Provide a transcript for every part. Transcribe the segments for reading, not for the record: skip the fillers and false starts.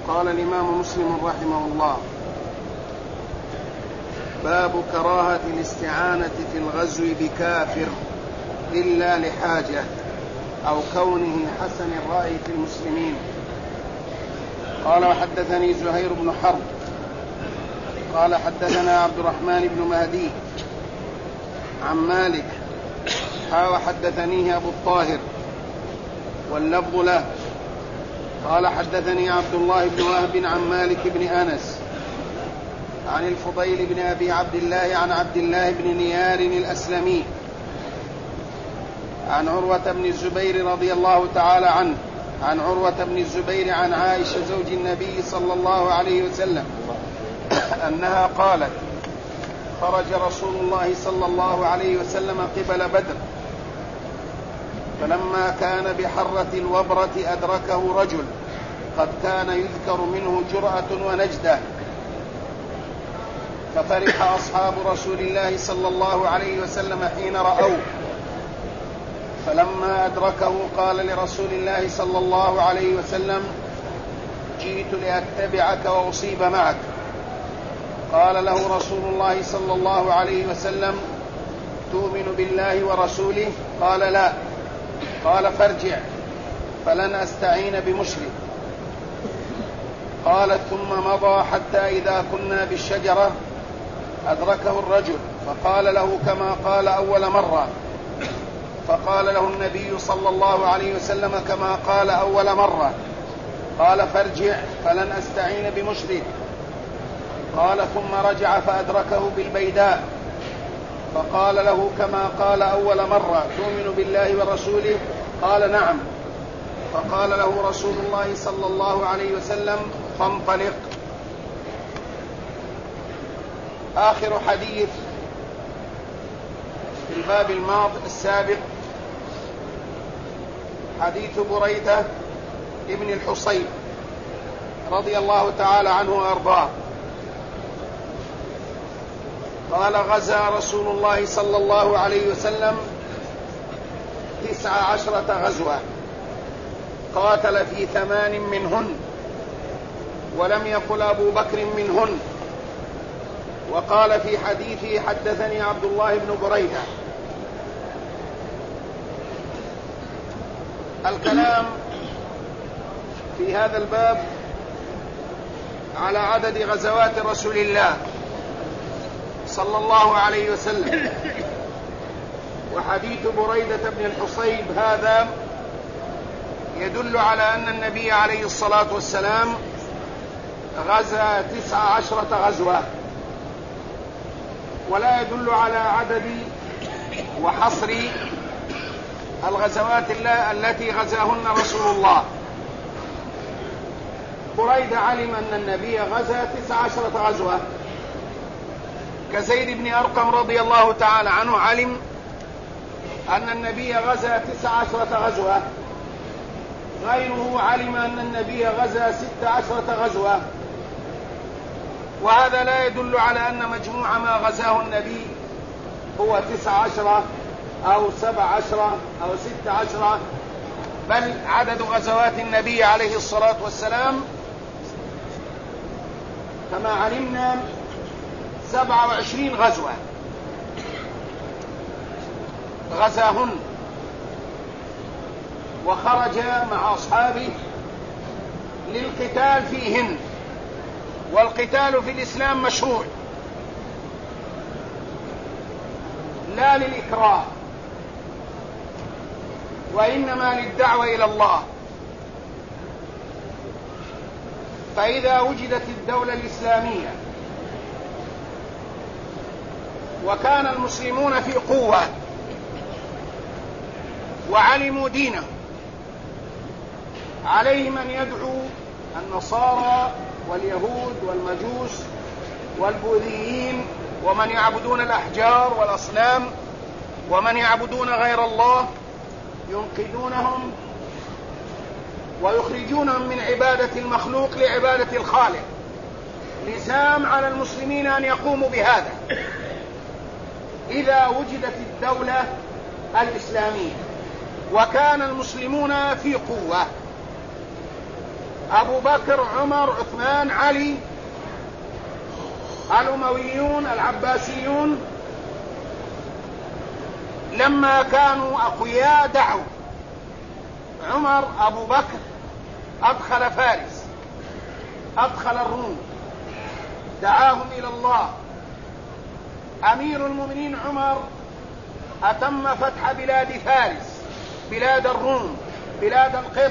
قال الإمام مسلم رحمه الله: باب كراهة الاستعانة في الغزو بكافر إلا لحاجة أو كونه حسن الرأي في المسلمين. قال: وحدثني زهير بن حرب قال حدثنا عبد الرحمن بن مهدي عن مالك وحدثنيه أبو الطاهر واللفظ له قال: حدثني عبد الله بن وهب عن مالك بن أنس عن الفضيل بن أبي عبد الله عن عبد الله بن نيار الأسلمي عن عروة بن الزبير رضي الله تعالى عنه عن عروة بن الزبير عن عائشة زوج النبي صلى الله عليه وسلم أنها قالت: خرج رسول الله صلى الله عليه وسلم قبل بدر، فلما كان بحرة الوبرة أدركه رجل قد كان يذكر منه جرأة ونجدة، ففرح أصحاب رسول الله صلى الله عليه وسلم حين رأوه، فلما أدركه قال لرسول الله صلى الله عليه وسلم: جئت لأتبعك وأصيب معك. قال له رسول الله صلى الله عليه وسلم: تؤمن بالله ورسوله؟ قال: لا. قال: فارجع فلن أستعين بمشرك. قالت: ثم مضى حتى إذا كنا بالشجرة أدركه الرجل فقال له كما قال أول مرة، فقال له النبي صلى الله عليه وسلم كما قال أول مرة. قال: فارجع فلن أستعين بمشرك. قال: ثم رجع فأدركه بالبيداء فقال له كما قال أول مرة: تؤمن بالله ورسوله؟ قال: نعم. فقال له رسول الله صلى الله عليه وسلم: فانطلق. آخر حديث في الباب الماضي السابق حديث بريدة ابن الحصيب رضي الله تعالى عنه وأرضاه قال: غزا رسول الله صلى الله عليه وسلم 19 غزوة، قاتل في 8 منهن، ولم يقل أبو بكر منهن. وقال في حديثه: حدثني عبد الله بن بريدة. الكلام في هذا الباب على عدد غزوات رسول الله صلى الله عليه وسلم. وحديث بريدة بن الحصيب هذا يدل على أن النبي عليه الصلاة والسلام غزا 19 غزوة، ولا يدل على عدد وحصر الغزوات التي غزاهن رسول الله. بريدة علم أن النبي غزا 19 غزوة، كزيد بن أرقم رضي الله تعالى عنه علم أن النبي غزا 19 غزوة، غيره علم أن النبي غزا 16 غزوة. وهذا لا يدل على أن مجموع ما غزاه النبي هو 19 أو 17 أو 16، بل عدد غزوات النبي عليه الصلاة والسلام كما علمنا 27 غزوة غزاهن، وخرج مع أصحابه للقتال فيهن. والقتال في الإسلام مشروع لا للإكراه، وإنما للدعوة إلى الله. فإذا وجدت الدولة الإسلامية وكان المسلمون في قوة وعلموا دينه، عليهم أن يدعوا النصارى واليهود والمجوس والبوذيين ومن يعبدون الأحجار والأصنام ومن يعبدون غير الله، ينقذونهم ويخرجونهم من عبادة المخلوق لعبادة الخالق. لزام على المسلمين أن يقوموا بهذا إذا وجدت الدولة الإسلامية وكان المسلمون في قوة. أبو بكر عمر عثمان علي الأمويون العباسيون لما كانوا أقوياء دعوا. عمر أبو بكر أدخل فارس، أدخل الروم، دعاهم إلى الله. أمير المؤمنين عمر أتم فتح بلاد فارس، بلاد الروم، بلاد القبط.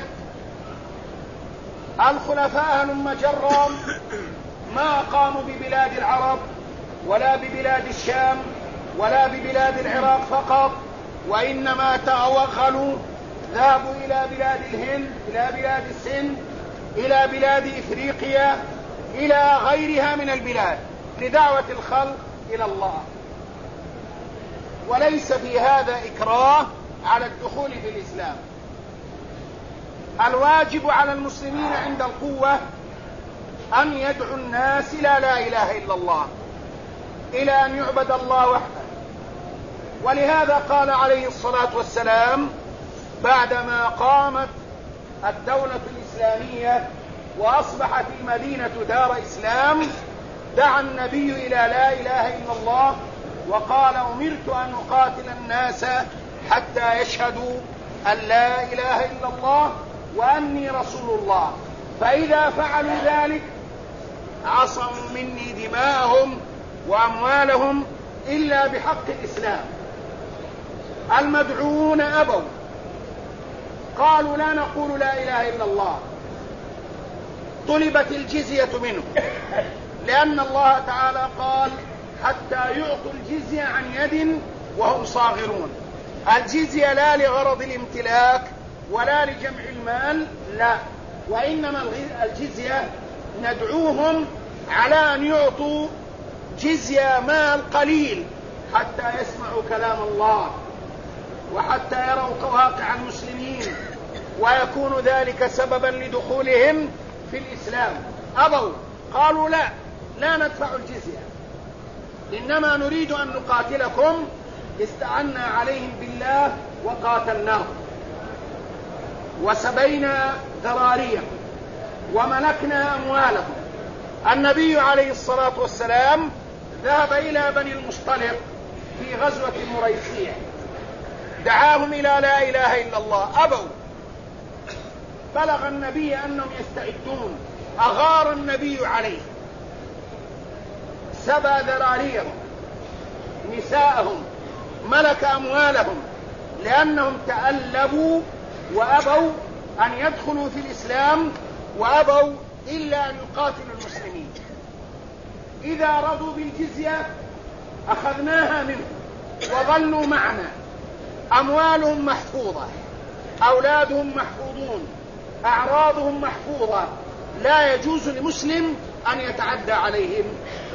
الخلفاء هلم جرا ما قاموا ببلاد العرب ولا ببلاد الشام ولا ببلاد العراق فقط، وإنما توغلوا، ذهبوا إلى بلاد الهند، إلى بلاد السند، إلى بلاد إفريقيا، إلى غيرها من البلاد لدعوة الخلق إلى الله. وليس في هذا إكراه على الدخول في الإسلام. الواجب على المسلمين عند القوة أن يدعوا الناس إلى لا إله إلا الله، إلى أن يعبد الله وحده. ولهذا قال عليه الصلاة والسلام بعدما قامت الدولة الإسلامية وأصبحت المدينة دار إسلام، دعا النبي إلى لا إله إلا الله وقال: أمرت أن أقاتل الناس حتى يشهدوا أن لا إله إلا الله وأني رسول الله، فإذا فعلوا ذلك عصموا مني دماءهم وأموالهم إلا بحق الإسلام. المدعوون أبوا، قالوا: لا نقول لا إله إلا الله. طلبت الجزية منهم، لأن الله تعالى قال: حتى يعطوا الجزية عن يد وهم صاغرون. الجزية لا لغرض الامتلاك ولا لجمع المال، لا، وإنما الجزية ندعوهم على أن يعطوا جزية مال قليل حتى يسمعوا كلام الله وحتى يروا واقع المسلمين ويكون ذلك سببا لدخولهم في الإسلام. أبوا، قالوا: لا ندفع الجزية، إنما نريد أن نقاتلكم. استعنا عليهم بالله وقاتلناهم وسبينا ذراريهم وملكنا أموالهم. النبي عليه الصلاة والسلام ذهب إلى بني المصطلق في غزوة مريسيع، دعاهم إلى لا إله إلا الله، أبوا. بلغ النبي أنهم يستعدون، أغار النبي عليه، سبى ذراريهم، نساءهم، ملك أموالهم، لأنهم تألبوا وأبوا أن يدخلوا في الإسلام وأبوا إلا أن يقاتلوا المسلمين. إذا رضوا بالجزية أخذناها منهم وظلوا معنا، أموالهم محفوظة، أولادهم محفوظون، أعراضهم محفوظة، لا يجوز لمسلم أن يتعدى عليهم.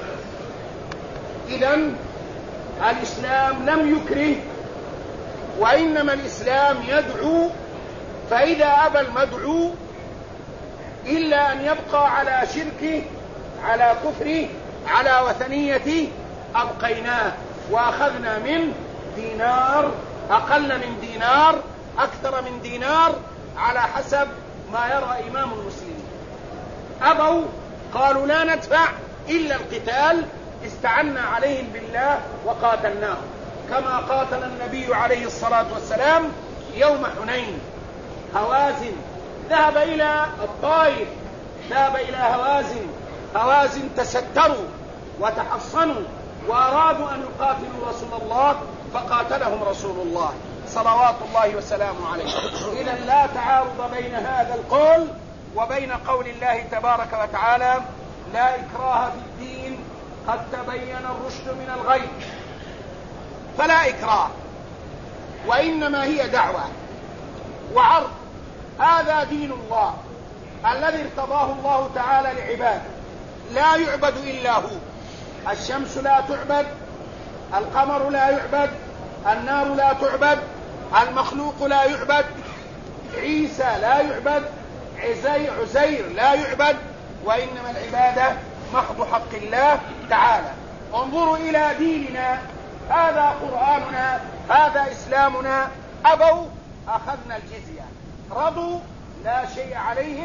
إذن الإسلام لم يكره، وإنما الإسلام يدعو، فإذا أبى المدعو إلا أن يبقى على شركه، على كفره، على وثنيته، أبقيناه وأخذنا من دينار، أقل من دينار، أكثر من دينار، على حسب ما يرى إمام المسلمين. أبوا، قالوا: لا ندفع إلا القتال. استعنا عليهم بالله وقاتلناهم، كما قاتل النبي عليه الصلاة والسلام يوم حنين. هوازن ذهب إلى الطائف، ذهب إلى هوازن تستروا وتحصنوا وأرادوا أن يقاتلوا رسول الله، فقاتلهم رسول الله صلوات الله وسلامه عليه. إذا لا تعارض بين هذا القول وبين قول الله تبارك وتعالى: لا إكراه في الدين قد تبين الرشد من الغي. فلا إكراه، وإنما هي دعوة وعرض. هذا دين الله الذي ارتضاه الله تعالى لعباده، لا يعبد إلا هو. الشمس لا تعبد، القمر لا يعبد، النار لا تعبد، المخلوق لا يعبد، عيسى لا يعبد، عزير لا يعبد، وإنما العبادة محض حق الله تعالى. انظروا إلى ديننا، هذا قرآننا، هذا إسلامنا. أبوا، أخذنا الجزية. رضوا، لا شيء عليهم،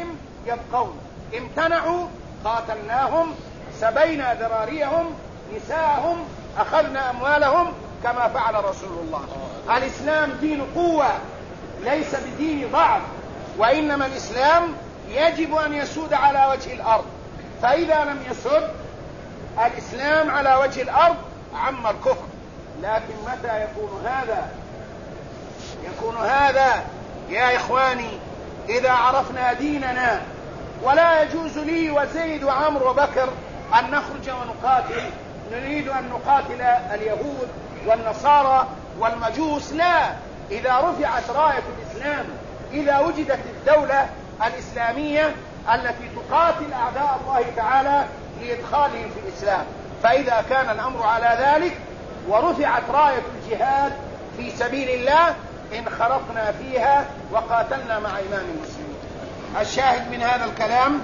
يبقون. امتنعوا قاتلناهم، سبينا ذراريهم، نساءهم، أخذنا أموالهم، كما فعل رسول الله. الإسلام دين قوة ليس بدين ضعف، وإنما الإسلام يجب أن يسود على وجه الأرض، فإذا لم يسد الإسلام على وجه الأرض عم الكفر. لكن متى يكون هذا؟ يكون هذا يا إخواني إذا عرفنا ديننا. ولا يجوز لي وزيد وعمرو وبكر أن نخرج ونقاتل، نريد أن نقاتل اليهود والنصارى والمجوس، لا. إذا رفعت راية الإسلام، إذا وجدت الدولة الإسلامية التي تقاتل أعداء الله تعالى لإدخالهم في الإسلام، فإذا كان الأمر على ذلك ورفعت راية الجهاد في سبيل الله انخرطنا فيها وقاتلنا مع إمام المسلمين. الشاهد من هذا الكلام: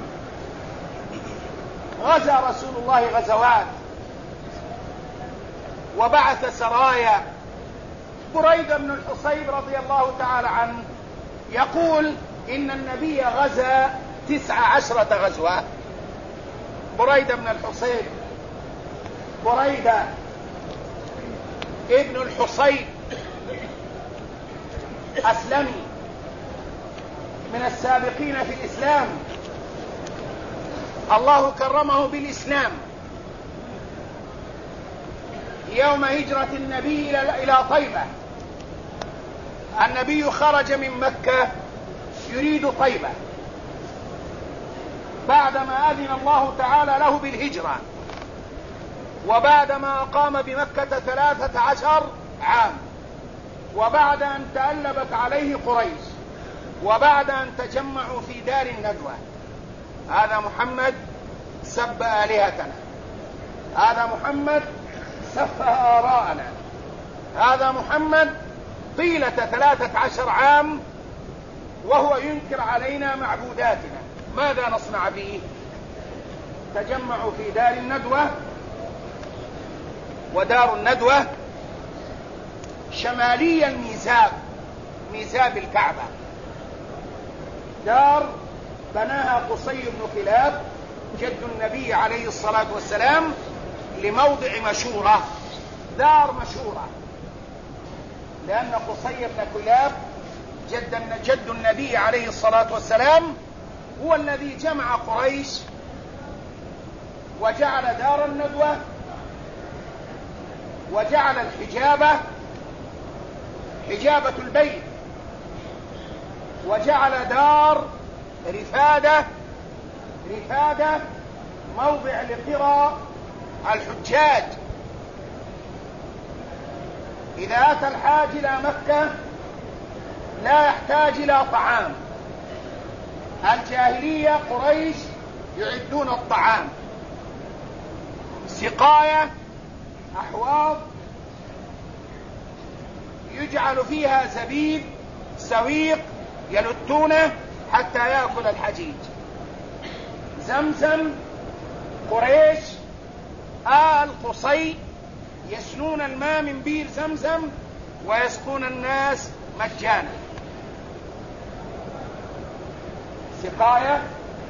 غزا رسول الله غزوات وبعث سرايا. بريدة بن الحصيب رضي الله تعالى عنه يقول إن النبي غزا 19 غزوة. بريدة بن الحصيب، بريدة ابن الحصيب أسلمي من السابقين في الإسلام، الله كرمه بالإسلام يوم هجرة النبي إلى طيبة. النبي خرج من مكة يريد طيبة بعدما أذن الله تعالى له بالهجرة، وبعدما أقام بمكة 13 عام، وبعد أن تألبت عليه قريش، وبعد أن تجمعوا في دار الندوة. هذا محمد سب آلهتنا، هذا محمد سفه آراءنا، هذا محمد طيلة 13 عام وهو ينكر علينا معبوداتنا، ماذا نصنع به؟ تجمعوا في دار الندوة، ودار الندوة شمالي الميزاب، ميزاب الكعبة، دار بناها قصي بن كلاب جد النبي عليه الصلاة والسلام لموضع مشورة، دار مشورة، لأن قصي بن كلاب جد النبي عليه الصلاة والسلام هو الذي جمع قريش وجعل دار الندوة وجعل الحجابة حجابة البيت، وجعل دار رفادة موضع لقرى الحجاج. إذا أتى الحاج إلى مكة لا يحتاج إلى طعام، الجاهلية قريش يعدون الطعام، سقاية، أحواض يجعل فيها زبيب، سويق يلتونه حتى يأكل الحجيج، زمزم، قريش آل قصي يسنون الماء من بير زمزم ويسقون الناس مجانا. سقاية،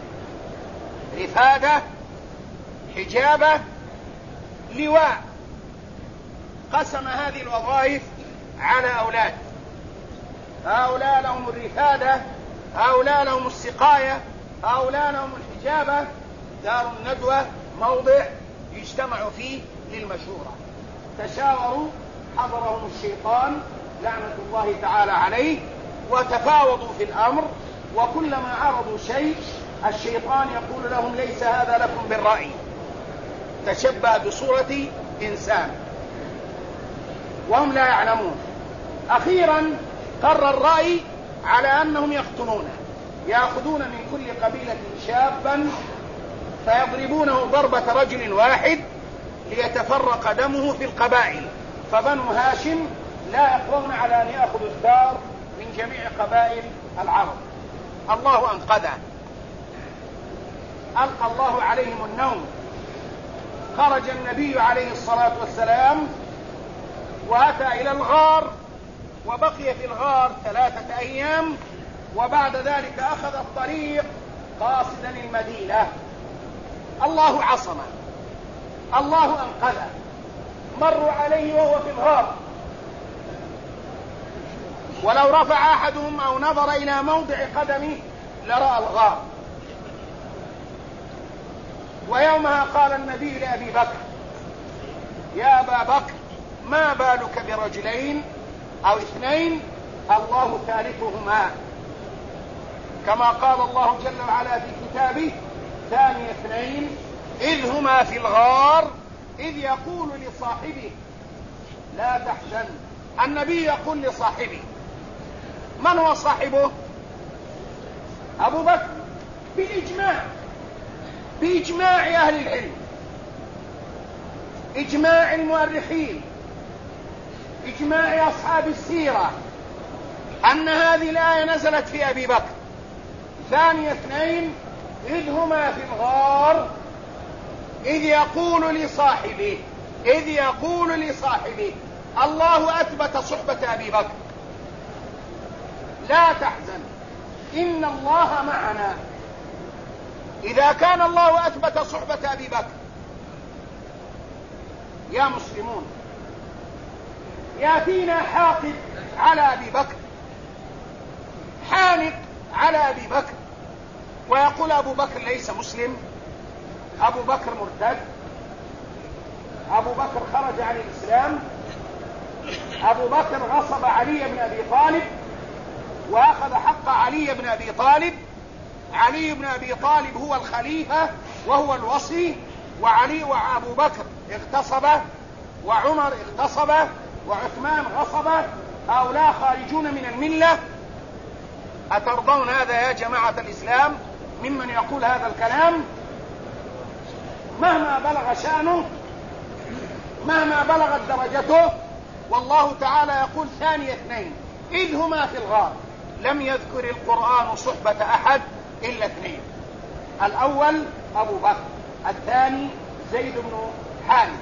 رفادة، حجابة، لواء. قسم هذه الوظائف على أولاد، هؤلاء لهم الرفادة، هؤلاء لهم السقاية، هؤلاء لهم الحجابة. دار الندوة موضع يجتمع فيه للمشورة. تشاوروا، حضرهم الشيطان لعنة الله تعالى عليه، وتفاوضوا في الأمر، وكلما عرضوا شيء الشيطان يقول لهم ليس هذا لكم بالرأي، تشبه بصورة إنسان، وهم لا يعلمون. أخيرا قرر الرأي على أنهم يقتلونه، يأخذون من كل قبيلة شابا فيضربونه ضربة رجل واحد ليتفرق دمه في القبائل، فبنو هاشم لا يقوون على أن يأخذوا الثار من جميع قبائل العرب. الله أنقذه، ألقى الله عليهم النوم. خرج النبي عليه الصلاة والسلام وأتى إلى الغار، وبقي في الغار 3 أيام، وبعد ذلك أخذ الطريق قاصدا المدينة، الله عصمه، الله أنقذه، مروا عليه وهو في الغار، ولو رفع أحدهم أو نظر إلى موضع قدمه لرأى الغار. ويومها قال النبي لأبي بكر: يا أبا بكر، ما بالك برجلين أو اثنين الله ثالثهما، كما قال الله جل وعلا في كتابه: ثاني اثنين إذ هما في الغار إذ يقول لصاحبه لا تحزن. النبي يقول لصاحبه، من هو صاحبه؟ أبو بكر، بإجماع أهل العلم، إجماع المؤرخين، إجماع أصحاب السيرة، أن هذه الآية نزلت في أبي بكر. ثاني اثنين إذ هما في الغار إذ يقول لصاحبه، الله أثبت صحبة أبي بكر، لا تحزن إن الله معنا. إذا كان الله أثبت صحبة أبي بكر، يا مسلمون، يأتينا حاقد على أبي بكر، حانق على أبي بكر، ويقول أبو بكر ليس مسلم، أبو بكر مرتد، أبو بكر خرج عن الإسلام، أبو بكر غصب علي بن أبي طالب وأخذ حق علي بن أبي طالب. علي بن أبي طالب هو الخليفة وهو الوصي، وعلي وأبو بكر اغتصبه، وعمر اغتصبه، وعثمان غصبه، هؤلاء خارجون من الملة. أترضون هذا يا جماعة الإسلام ممن يقول هذا الكلام؟ مهما بلغ شأنه، مهما بلغت درجته، والله تعالى يقول ثاني اثنين إذ هما في الغار. لم يذكر القرآن صحبة أحد إلا اثنين، الأول أبو بكر، الثاني زيد بن حارثة.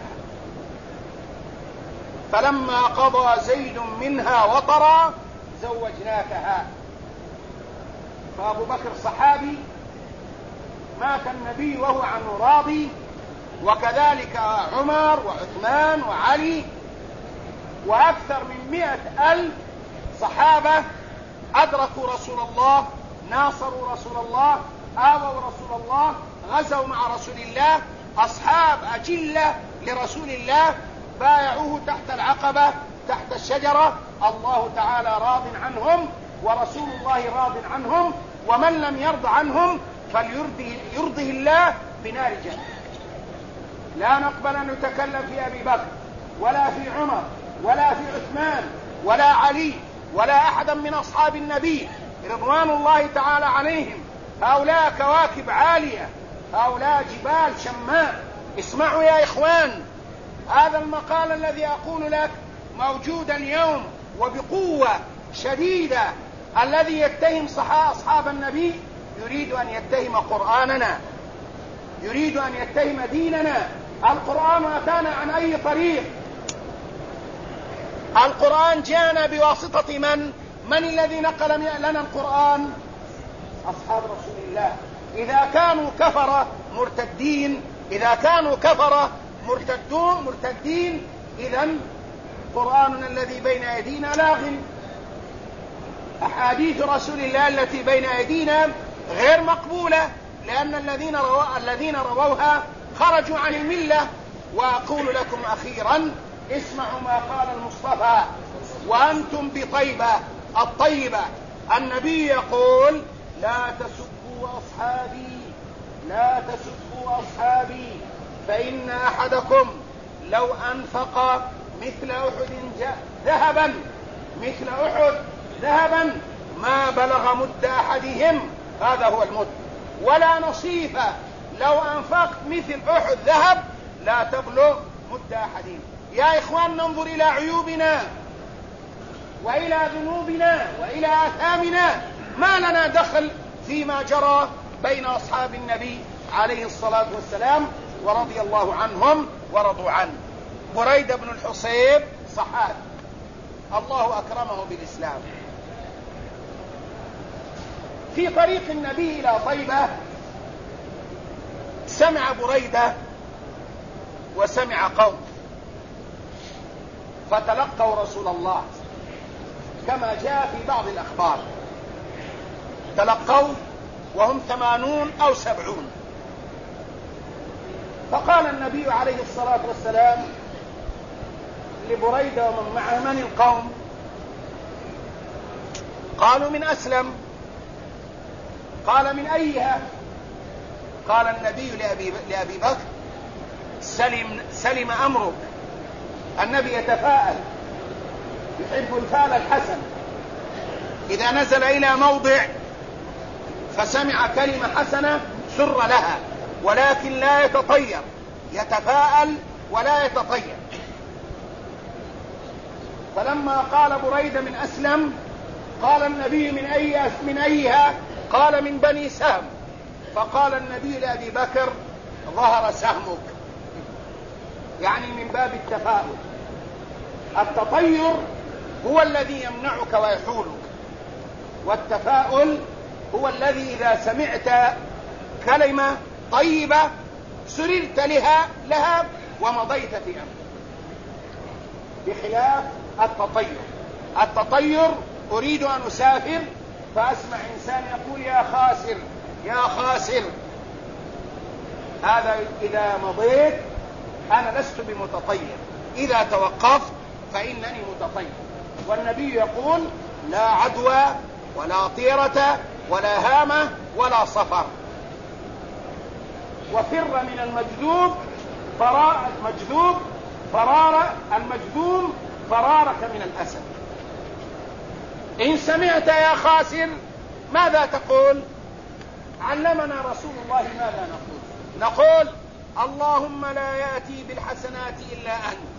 فلما قضى زيد منها وطرا زوجناكها. فأبو بكر صحابي، مات النبي وهو عنه راضي، وكذلك عمر وعثمان وعلي وأكثر من 100,000 صحابة أدركوا رسول الله، ناصروا رسول الله، آووا رسول الله، غزوا مع رسول الله، أصحاب أجلة لرسول الله، بايعوه تحت العقبة، تحت الشجرة. الله تعالى راض عنهم ورسول الله راض عنهم، ومن لم يرض عنهم فليرضه الله بنار جهنم. لا نقبل أن نتكلم في أبي بكر ولا في عمر ولا في عثمان ولا علي ولا أحدا من أصحاب النبي رضوان الله تعالى عليهم. هؤلاء كواكب عالية، هؤلاء جبال شماء. اسمعوا يا إخوان، هذا المقال الذي أقول لك موجود اليوم وبقوة شديدة. الذي يتهم أصحاب النبي يريد أن يتهم قرآننا، يريد أن يتهم ديننا. القرآن أتانا عن أي طريق؟ القرآن جاءنا بواسطة من الذي نقل لنا القرآن؟ أصحاب رسول الله. إذا كانوا كفرة مرتدين، إذا كانوا كفرة مرتدين، إذن قرآننا الذي بين أيدينا لاغ. أحاديث رسول الله التي بين أيدينا غير مقبولة، لأن الذين رووها خرجوا عن الملة. وأقول لكم أخيرا، اسمعوا ما قال المصطفى وأنتم بطيبة الطيبة. النبي يقول: لا تسبوا أصحابي فإن أحدكم لو أنفق مثل أحد ذهبا ما بلغ مد أحدهم، هذا هو المد، ولا نصيفة. لو أنفقت مثل أحد ذهب لا تبلغ مد أحدهم. يا إخوان، ننظر إلى عيوبنا وإلى ذنوبنا وإلى آثامنا. ما لنا دخل فيما جرى بين أصحاب النبي عليه الصلاة والسلام ورضي الله عنهم ورضوا عنه. بريدة بن الحصيب صحابي، الله أكرمه بالإسلام. في طريق النبي إلى طيبة سمع بريدة وسمع قوم فتلقوا رسول الله كما جاء في بعض الأخبار، تلقوا وهم 80 أو 70. فقال النبي عليه الصلاة والسلام لبريدة ومن معه: من القوم؟ قالوا: من أسلم. قال: من أيها؟ قال النبي لأبي بكر: سلم أمرك. النبي يتفاءل، يحب الفال الحسن. إذا نزل إلى موضع فسمع كلمة حسنة سر لها، ولكن لا يتطير، يتفاءل ولا يتطير. فلما قال بريدة من أسلم قال النبي: من أيها؟ قال: من بني سهم. فقال النبي لأبي بكر: ظهر سهمك، يعني من باب التفاؤل. التطير هو الذي يمنعك ويحولك، والتفاؤل هو الذي إذا سمعت كلمة طيبة سررت لها ومضيت في أمر، بخلاف التطير. التطير أريد أن أسافر فأسمع إنسان يقول: يا خاسر يا خاسر. هذا إذا مضيت أنا لست بمتطير، إذا توقفت فإنني متطير. والنبي يقول: لا عدوى ولا طيرة ولا هامة ولا صفر. وفر من المجذوب المجذوم فرارك من الأسد. إن سمعت يا خاسر ماذا تقول؟ علمنا رسول الله ماذا نقول. اللهم لا يأتي بالحسنات إلا أنت،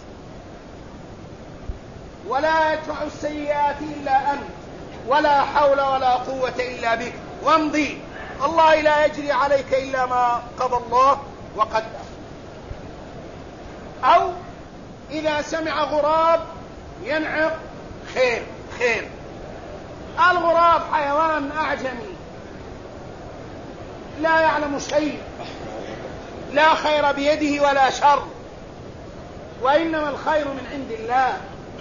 ولا يدفع السيئات إلا أنت، ولا حول ولا قوة إلا بك، وامضي. الله لا يجري عليك إلا ما قضى الله وقدر. أو إذا سمع غراب ينعق: خير خير. الغراب حيوان أعجمي لا يعلم شيء، لا خير بيده ولا شر، وإنما الخير من عند الله.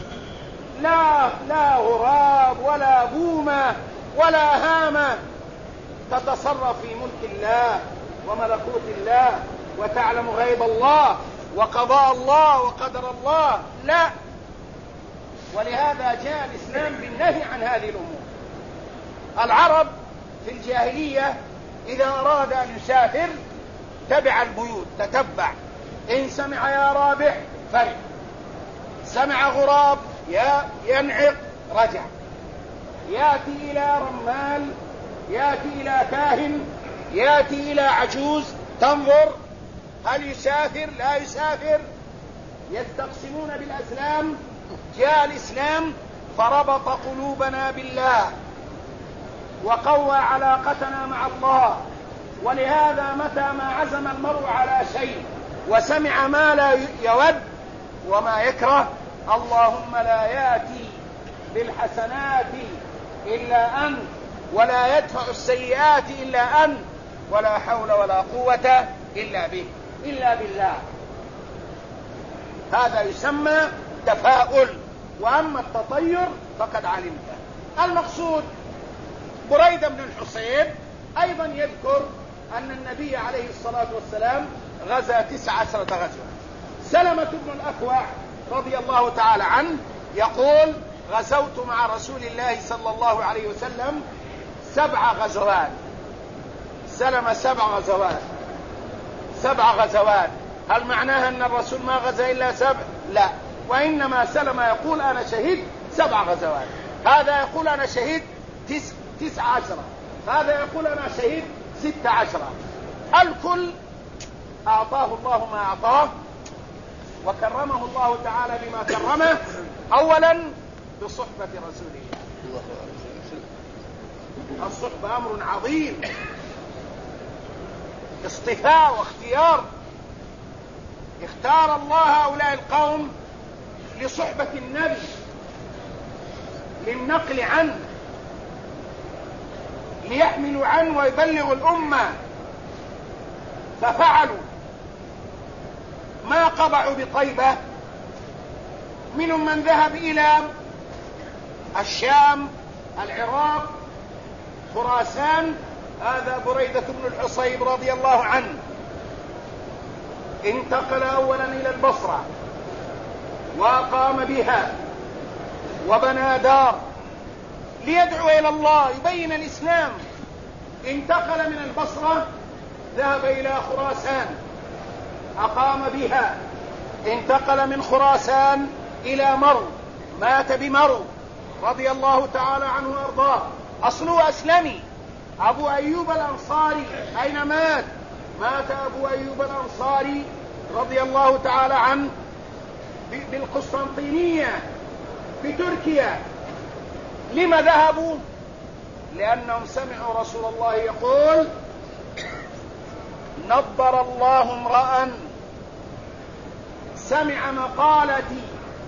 لا غراب ولا بومة ولا هامة تتصرف في ملك الله وملكوت الله وتعلم غيب الله وقضاء الله وقدر الله، لا. ولهذا جاء الإسلام بالنهي عن هذه الأمور. العرب في الجاهلية إذا أراد أن يسافر تبع البيوت، تتبع. إن سمع يا رابح فرح، سمع غراب ينعق رجع، يأتي إلى رمال، يأتي إلى كاهن، يأتي إلى عجوز تنظر هل يسافر لا يسافر، يستقسمون بالأزلام. جاء الإسلام فربط قلوبنا بالله وقوى علاقتنا مع الله. ولهذا متى ما عزم المرء على شيء وسمع ما لا يود وما يكره: اللهم لا يأتي بالحسنات إلا أنت، ولا يدفع السيئات إلا أنت، ولا حول ولا قوة إلا بالله. هذا يسمى تفاؤل. وأما التطير فقد علمته. المقصود بريدة بن الحصيب أيضا يذكر أن النبي عليه الصلاة والسلام غزا 19 غزوة. سلمة بن الأكوع رضي الله تعالى عنه يقول: غزوت مع رسول الله صلى الله عليه وسلم 7 غزوات. سلم 7 غزوات. هل معناها أن الرسول ما غزا إلا 7؟ لا، وإنما سلم يقول: أنا شهيد 7 غزوات. هذا يقول: أنا شهيد 19. هذا يقول: أنا شهيد 16. الكل أعطاه الله ما أعطاه، وكرمه الله تعالى بما كرمه. أولا بصحبة رسول الله. الصحبة أمر عظيم، اصطفاء واختيار. اختار الله هؤلاء القوم لصحبة النبي، للنقل عنه، ليحملوا عنه ويبلغوا الأمة. ففعلوا ما قبعوا بطيبة. منهم من ذهب إلى الشام، العراق، خراسان. هذا بريدة بن الحصيب رضي الله عنه انتقل أولا إلى البصرة وقام بها وبنى دار ليدعو إلى الله، يبين الإسلام. انتقل من البصرة ذهب إلى خراسان أقام بها. انتقل من خراسان إلى مرو، مات بمرو رضي الله تعالى عنه وأرضاه. أصله أسلمي. أبو أيوب الأنصاري أين مات؟ مات أبو أيوب الأنصاري رضي الله تعالى عنه بالقسطنطينية بتركيا. لما ذهبوا؟ لأنهم سمعوا رسول الله يقول: نضر الله امرأ سمع مقالتي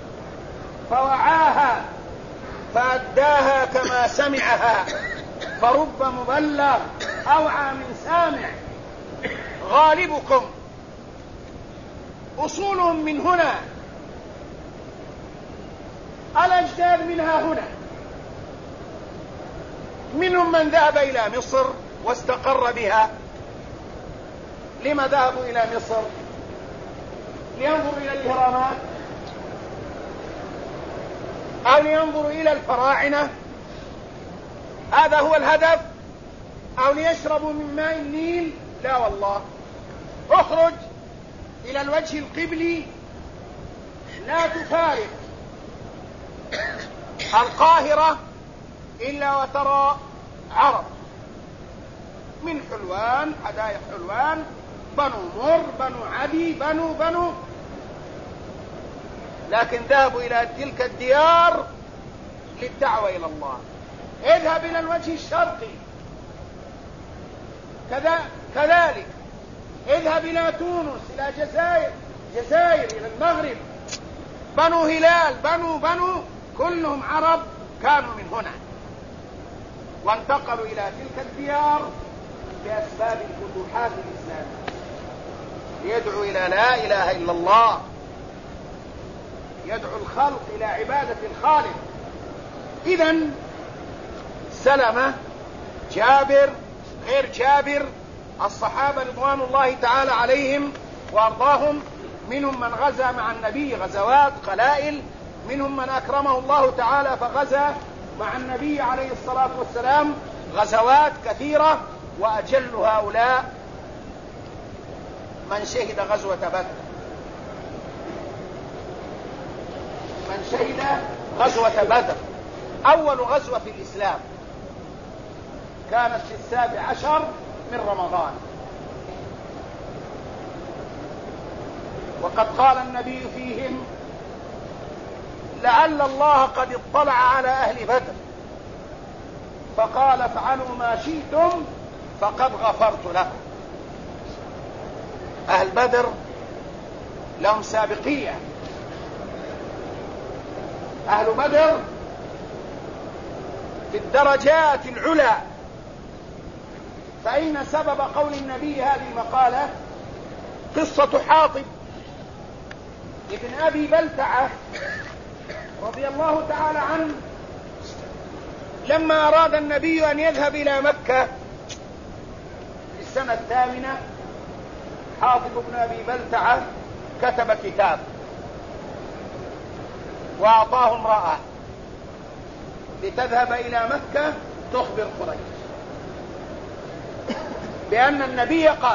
فوعاها فأداها كما سمعها، فرب مبلغ أوعى من سامع. غالبكم أصولهم من هنا، الأجداد منها هنا. منهم من ذهب إلى مصر واستقر بها. لما ذهبوا إلى مصر؟ لينظروا إلى الإهرامات أو لينظروا إلى الفراعنة؟ هذا هو الهدف؟ أو ليشربوا من ماء النيل؟ لا والله. اخرج إلى الوجه القبلي لا تفارق القاهرة إلا وترى عرب من حلوان، حدائق حلوان، بنو مر، بنو عدي، بنو. لكن ذهبوا إلى تلك الديار للدعوة إلى الله. اذهب إلى الوجه الشرقي كذلك. اذهب إلى تونس، إلى جزائر، إلى المغرب. بنو هلال، بنو كلهم عرب كانوا من هنا، وانتقلوا إلى تلك الديار بأسباب الفتوحات الإسلامية ليدعو إلى لا إله إلا الله، يدعو الخلق إلى عبادة الخالق. إذن سلمة، جابر، غير جابر، الصحابة رضوان الله تعالى عليهم وأرضاهم، منهم من غزا مع النبي غزوات قلائل، منهم من أكرمه الله تعالى فغزا مع النبي عليه الصلاة والسلام غزوات كثيرة. وأجل هؤلاء من شهد غزوة بدر، من شهد غزوة بدر أول غزوة في الإسلام، كانت في 17 من رمضان. وقد قال النبي فيهم: لعل الله قد اطلع على أهل بدر فقال: افعلوا ما شئتم فقد غفرت لكم. أهل بدر لهم سابقية. أهل بدر في الدرجات العلى. فإن سبب قول النبي هذه المقالة قصة حاطب ابن أبي بلتعة رضي الله تعالى عنه، لما أراد النبي أن يذهب إلى مكة في السنة 8، حاطب ابن أبي بلتعة كتب كتاب وأعطاه امرأة لتذهب إلى مكة تخبر قريش بأن النبي قال.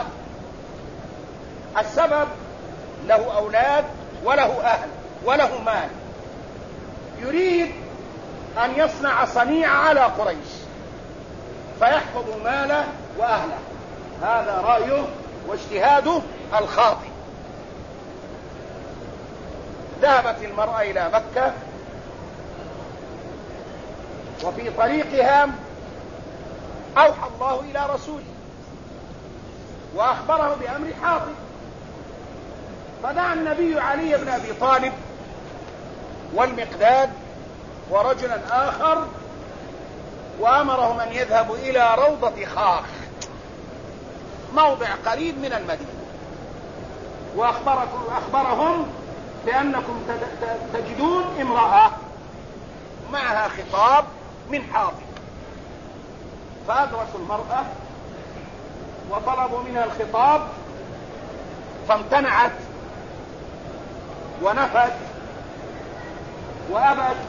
السبب له أولاد وله أهل وله مال، يريد أن يصنع صنيع على قريش فيحفظ ماله وأهله. هذا رأيه واجتهاده الخاطئ. ذهبت المرأة إلى مكة، وفي طريقها أوحى الله إلى رسوله وأخبره بأمر حاطب، فدعا النبي علي بن أبي طالب والمقداد ورجلا آخر وأمرهم أن يذهبوا إلى روضة خاخ. موضع قريب من المدينة، وأخبرهم بأنكم تجدون امرأة معها خطاب من حاطب، فأدركوا المرأة وطلبوا منها الخطاب فامتنعت ونفت وأبت.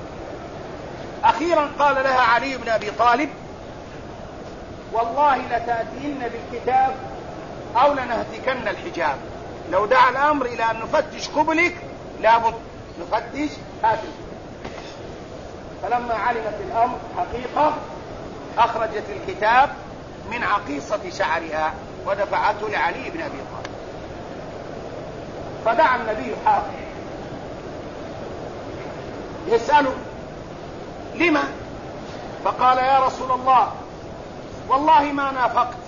أخيرا قال لها علي بن أبي طالب: والله لتأتين بالكتاب أو لنهتكن الحجاب، لو دعا الأمر إلى أن نفتش قبلك لابد نفتش هاتف. فلما علمت الأمر حقيقة أخرجت الكتاب من عقيصة شعرها ودفعته لعلي بن أبي طالب. فدعا النبي حاطب يسأله: لما؟ فقال: يا رسول الله، والله ما نافقت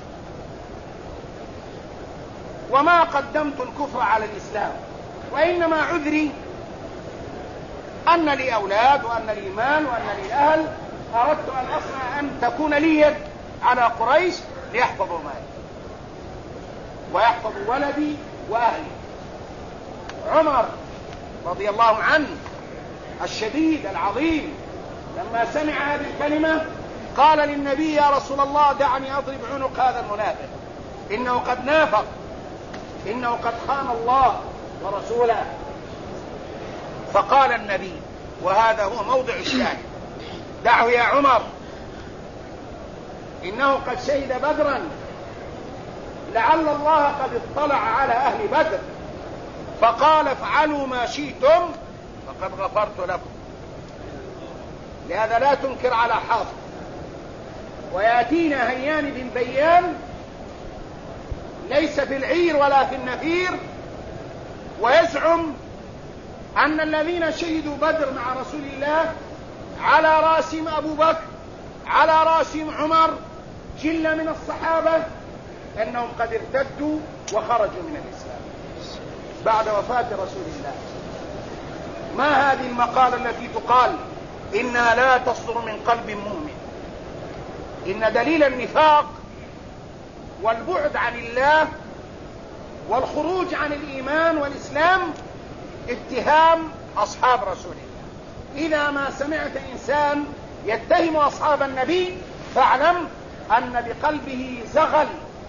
وما قدمت الكفر على الإسلام، وإنما عذري أن لي أولاد وأن لي مال وأن لي أهل، أردت أن أصنع أن تكون لي يد على قريش ليحفظوا مالي ويحفظوا ولدي وأهلي. عمر رضي الله عنه الشديد العظيم لما سمع هذه الكلمة قال للنبي: يا رسول الله، دعني أضرب عنق هذا المنافق، إنه قد نافق، إنه قد خان الله ورسوله. فقال النبي، وهذا هو موضع الشاهد: دعه يا عمر، إنه قد شهد بدرا، لعل الله قد اطلع على أهل بدر فقال: افعلوا ما شئتم فقد غفرت لكم. لهذا لا تنكر على حاطب. ويأتينا هيان بن بيان ليس في العير ولا في النفير ويزعم أن الذين شهدوا بدر مع رسول الله على راسهم أبو بكر، على راسهم عمر، جل من الصحابة، أنهم قد ارتدوا وخرجوا من الإسلام بعد وفاة رسول الله. ما هذه المقالة التي تقال إنها لا تصدر من قلب مؤمن؟ إن دليل النفاق والبعد عن الله والخروج عن الإيمان والإسلام اتهام أصحاب رسول الله. إذا ما سمعت إنسان يتهم أصحاب النبي فاعلم أن بقلبه زغل،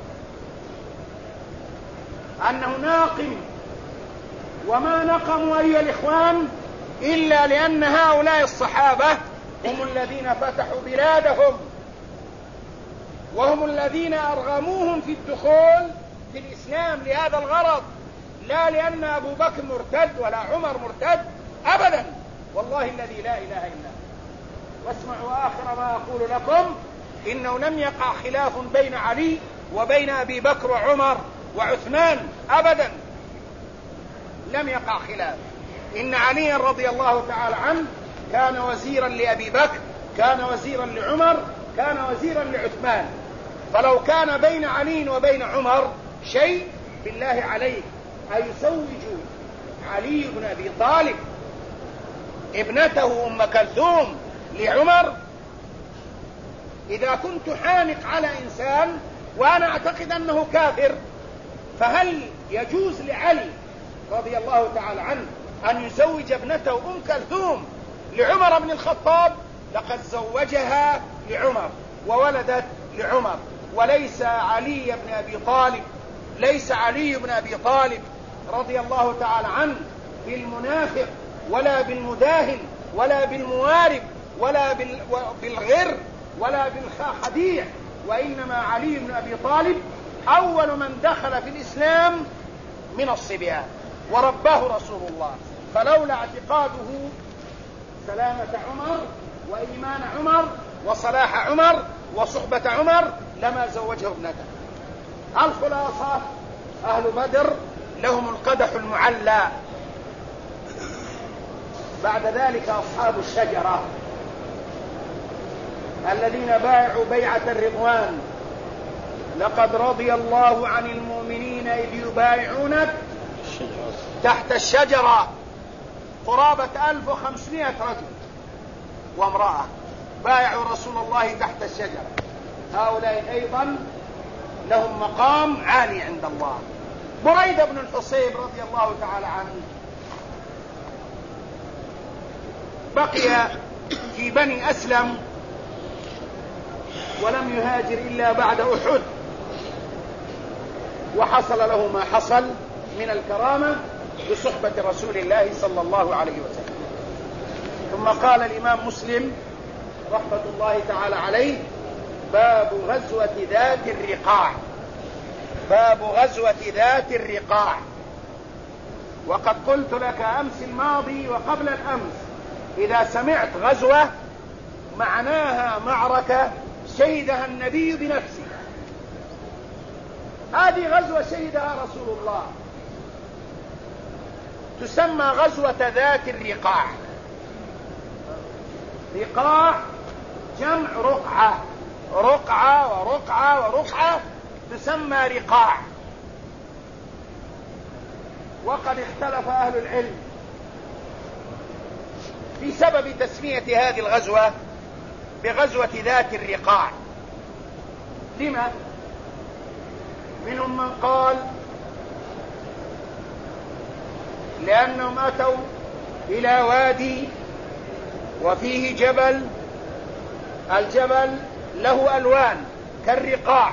أنه ناقم. وما نقموا أيها الإخوان إلا لأن هؤلاء الصحابة هم الذين فتحوا بلادهم، وهم الذين أرغموهم في الدخول في الإسلام لهذا الغرض، لا لأن أبو بكر مرتد ولا عمر مرتد أبدا، والله الذي لا إله إلا هو. واسمعوا آخر ما أقول لكم: إنه لم يقع خلاف بين علي وبين أبي بكر وعمر وعثمان أبدا، لم يقع خلاف. إن علي رضي الله تعالى عنه كان وزيرا لأبي بكر، كان وزيرا لعمر، كان وزيرا لعثمان. فلو كان بين علي وبين عمر شيء بالله عليك أيزوج علي بن أبي طالب ابنته أم كلثوم لعمر؟ إذا كنت حانق على إنسان وأنا أعتقد أنه كافر، فهل يجوز لعلي رضي الله تعالى عنه أن يزوج ابنته أم كلثوم لعمر بن الخطاب؟ لقد زوجها لعمر وولدت لعمر، وليس علي بن أبي طالب، ليس علي بن أبي طالب رضي الله تعالى عنه بالمنافق ولا بالمداهن ولا بالموارب ولا بالغر ولا بالخديع، وإنما علي بن أبي طالب أول من دخل في الإسلام من الصبيان ورباه رسول الله. فلولا اعتقاده سلامة عمر وإيمان عمر وصلاح عمر وصحبة عمر لما زوجه ابنته. الخلاصة: أهل بدر لهم القدح المعلى. بعد ذلك أصحاب الشجرة الذين بايعوا بيعة الرضوان: لقد رضي الله عن المؤمنين إذ يبايعونك تحت الشجرة، قرابة 1500 رجل وامرأة بايعوا رسول الله تحت الشجرة. هؤلاء أيضا لهم مقام عالي عند الله. بريدة بن الحصيب رضي الله تعالى عنه بقي في بني أسلم ولم يهاجر إلا بعد أحد، وحصل له ما حصل من الكرامة بصحبة رسول الله صلى الله عليه وسلم. ثم قال الإمام مسلم رحمة الله تعالى عليه: باب غزوة ذات الرقاع. باب غزوة ذات الرقاع. وقد قلت لك أمس الماضي وقبل الأمس: إذا سمعت غزوة معناها معركة شهدها النبي بنفسه. هذه غزوة شهدها رسول الله، تسمى غزوة ذات الرقاع. رقاع جمع رقعة، رقعة ورقعة ورقعة تسمى رقاع. وقد اختلف أهل العلم في سبب تسمية هذه الغزوة بغزوة ذات الرقاع. لما؟ منهم من قال لأنهم أتوا إلى وادي وفيه جبل، الجبل له ألوان كالرقاع.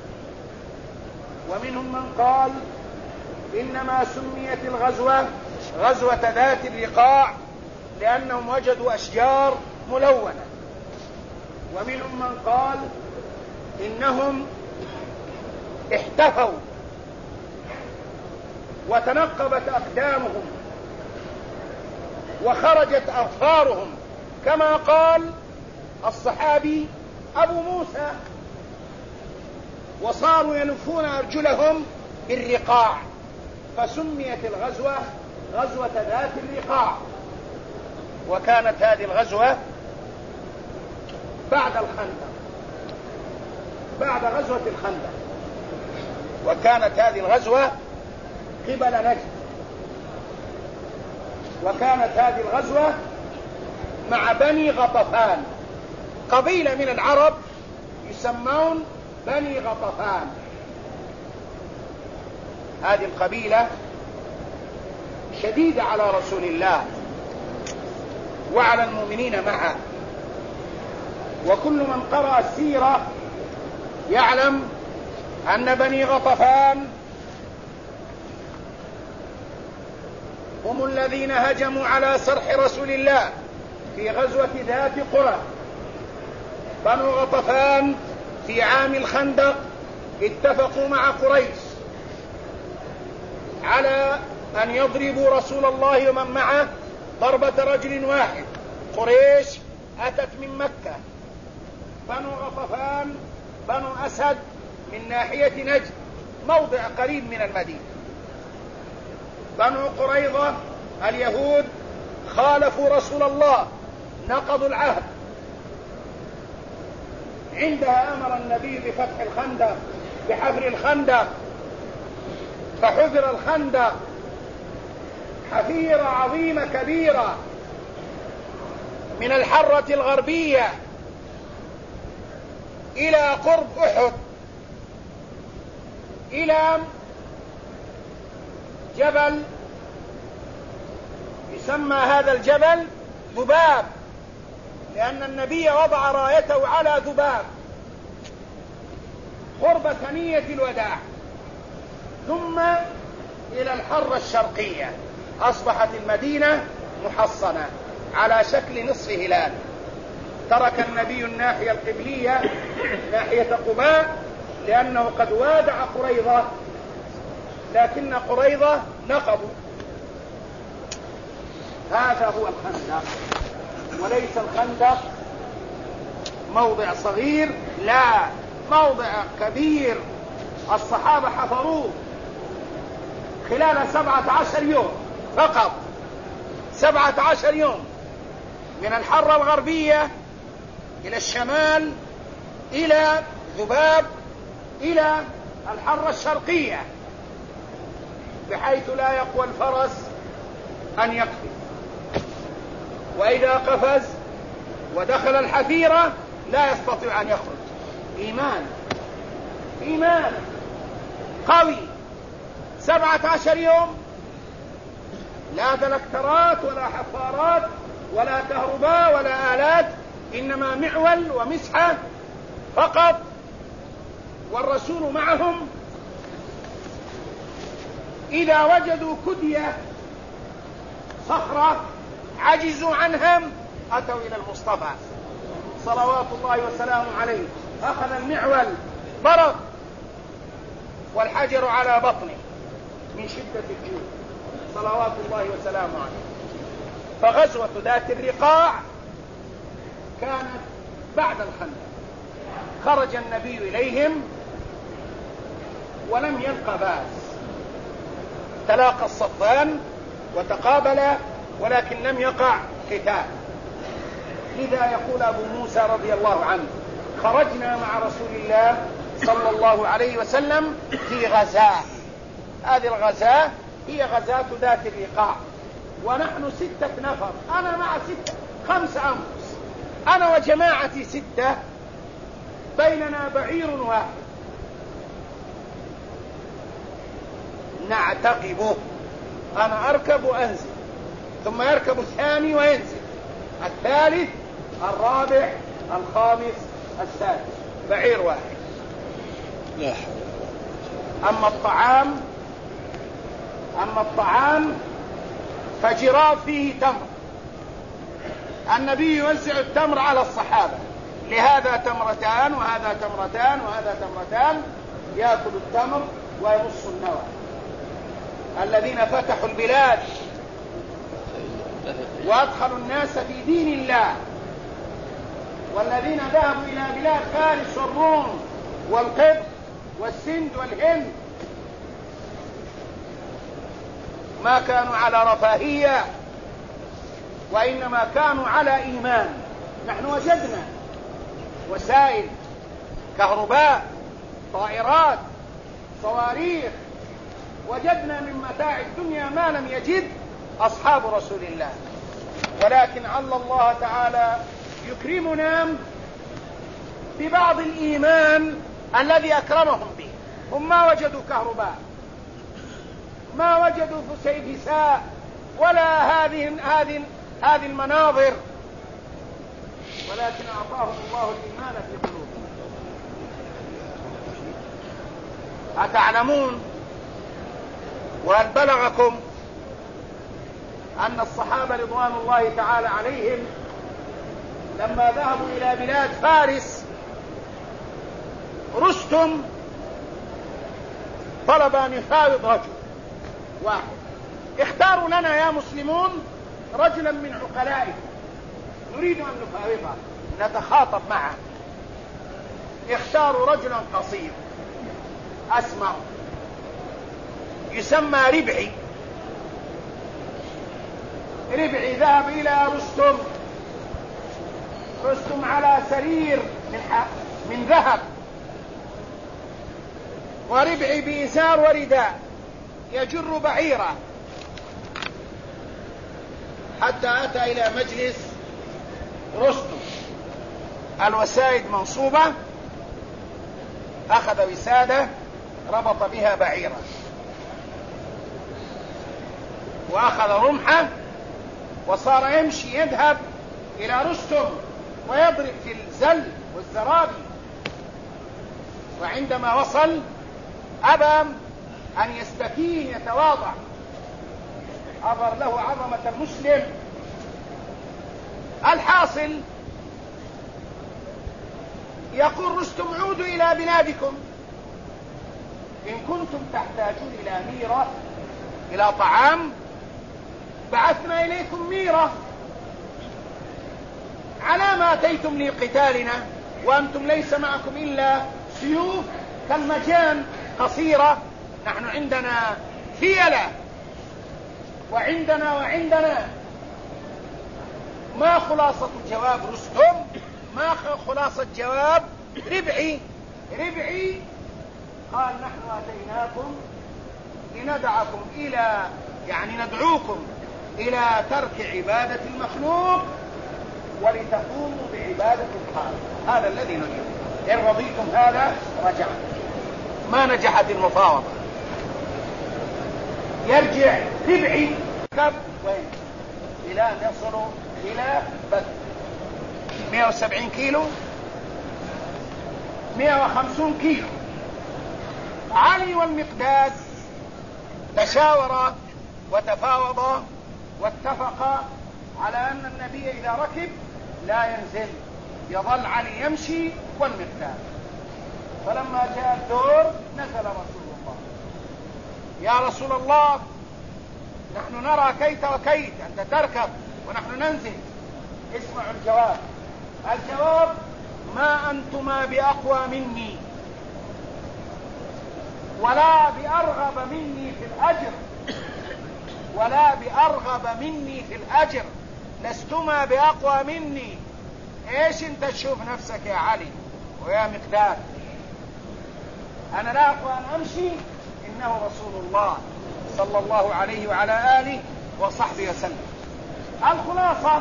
ومنهم من قال إنما سميت الغزوة غزوة ذات الرقاع لأنهم وجدوا أشجار ملونة. ومنهم من قال إنهم احتفوا وتنقبت أقدامهم وخرجت أظفارهم، كما قال الصحابي أبو موسى: وصاروا يلفون أرجلهم بالرقاع، فسميت الغزوة غزوة ذات الرقاع. وكانت هذه الغزوة بعد الخندق، بعد غزوة الخندق. وكانت هذه الغزوة قبل نجد. وكانت هذه الغزوة مع بني غطفان، قبيلة من العرب يسمون بني غطفان. هذه القبيلة شديدة على رسول الله وعلى المؤمنين معه، وكل من قرأ السيرة يعلم أن بني غطفان هم الذين هجموا على سرح رسول الله في غزوة ذات قرى. بنو غطفان في عام الخندق اتفقوا مع قريش على أن يضربوا رسول الله ومن معه ضربة رجل واحد. قريش أتت من مكة، بنو غطفان بنو أسد من ناحية نجد موضع قريب من المدينة. بنو قريظة اليهود خالفوا رسول الله، نقضوا العهد. عندها أمر النبي بفتح الخندق، بحفر الخندق، فحفر الخندق حفيرة عظيمة كبيرة من الحرة الغربية إلى قرب أحد، إلى جبل يسمى هذا الجبل ذباب، لأن النبي وضع رايته على ذباب قرب ثنية الوداع. ثم إلى الحرة الشرقية، أصبحت المدينة محصنة على شكل نصف هلال. ترك النبي الناحية القبلية ناحية قباء لأنه قد وادع قريظة، لكن قريظة نقضوا. هذا هو الخندق، وليس الخندق موضع صغير، لا، موضع كبير. الصحابة حفروه خلال 17 يوم فقط، 17 يوم، من الحرة الغربية إلى الشمال إلى ذباب إلى الحرة الشرقية، بحيث لا يقوى الفرس أن يقفز، وإذا قفز ودخل الحفيرة لا يستطيع أن يخرج. إيمان إيمان قوي 17 يوم، لا دلكترات ولا حفارات ولا كهرباء ولا آلات، إنما معول ومسحة فقط، والرسول معهم. إذا وجدوا كدية صخرة عجزوا عنها أتوا إلى المصطفى صلوات الله وسلامه عليه، أخذ المعول ضرب والحجر على بطنه من شدة الجوع صلوات الله وسلامه عليه. فغزوة ذات الرقاع كانت بعد الخندق، خرج النبي إليهم ولم يلق بأس، تلاقى الصفان وتقابلا ولكن لم يقع قتال. لذا يقول أبو موسى رضي الله عنه: خرجنا مع رسول الله صلى الله عليه وسلم في غزاة، هذه الغزاة هي غزاة ذات الرقاع، ونحن 6 نفر، أنا مع 5 أنفس، أنا وجماعتي 6، بيننا بعير واحد نعتقبه، أنا أركب وأنزل، ثم يركب الثاني وينزل، الثالث، الرابع، الخامس، السادس، بعير واحد. لا. أما الطعام فجراب فيه تمر، النبي يوزع التمر على الصحابة، لهذا تمرتان وهذا تمرتان وهذا تمرتان، يأكل التمر ويمص النوى. الذين فتحوا البلاد وأدخلوا الناس في دين الله، والذين ذهبوا إلى بلاد فارس والروم والقبط والسند والهند ما كانوا على رفاهية، وإنما كانوا على إيمان. نحن وجدنا وسائل كهرباء، طائرات، صواريخ، وجدنا من متاع الدنيا ما لم يجد أصحاب رسول الله، ولكن عل الله تعالى يكرمنا ببعض الإيمان الذي أكرمهم به. هم ما وجدوا كهرباء، ما وجدوا فسيفساء، ولا هذه المناظر، ولكن أعطاهم الله الإيمان في قلوبهم. أتعلمون وهل بلغكم أن الصحابة رضوان الله تعالى عليهم لما ذهبوا إلى بلاد فارس، رستم طلب أن يفاوض رجل واحد: اختاروا لنا يا مسلمون رجلا من عقلائكم نريد أن نفاوضه نتخاطب معه. اختاروا رجلا قصير أسمر يسمى ربعي. ربعي ذهب إلى رستم على سرير من ذهب، وربعي بإزار ورداء يجر بعيرا، حتى أتى إلى مجلس رستم، الوسائد منصوبة، أخذ وسادة ربط بها بعيرا، وأخذ رمحه وصار يمشي يذهب إلى رستم ويضرب في الزل والزرابي. وعندما وصل أبى أن يستكين يتواضع، أظهر له عظمة المسلم. الحاصل يقول رستم: عودوا إلى بلادكم، إن كنتم تحتاجون إلى ميرة، إلى طعام، بعثنا إليكم ميرة، على ما أتيتم لقتالنا وأنتم ليس معكم إلا سيوف كالمجان قصيرة. نحن عندنا فيلة وعندنا. ما خلاصة جواب رستم؟ ما خلاصة جواب ربعي؟ قال: نحن أتيناكم لندعكم ندعوكم إلى ترك عبادة المخلوق ولتقوموا بعبادة الخالق، هذا الذي نريد، إن رضيتم هذا رجعنا. ما نجحت المفاوضة، يرجع ربعي كب وين إلى أن يصلوا إلى بدر 170 كيلو 150 كيلو. علي والمقداد تشاورا وتفاوضا واتفقا على أن النبي إذا ركب لا ينزل، يظل علي يمشي والمقداد. فلما جاء الدور نزل رسول الله: يا رسول الله، نحن نرى كيت وكيت، أنت تركب ونحن ننزل. اسمعوا الجواب. الجواب: ما أنتما بأقوى مني ولا بأرغب مني في الأجر، ولا بأرغب مني في الأجر، لستما بأقوى مني. ايش انت تشوف نفسك يا علي ويا مقداد؟ انا لا اقوى ان امشي، انه رسول الله صلى الله عليه وعلى آله وصحبه وسلم. الخلاصة: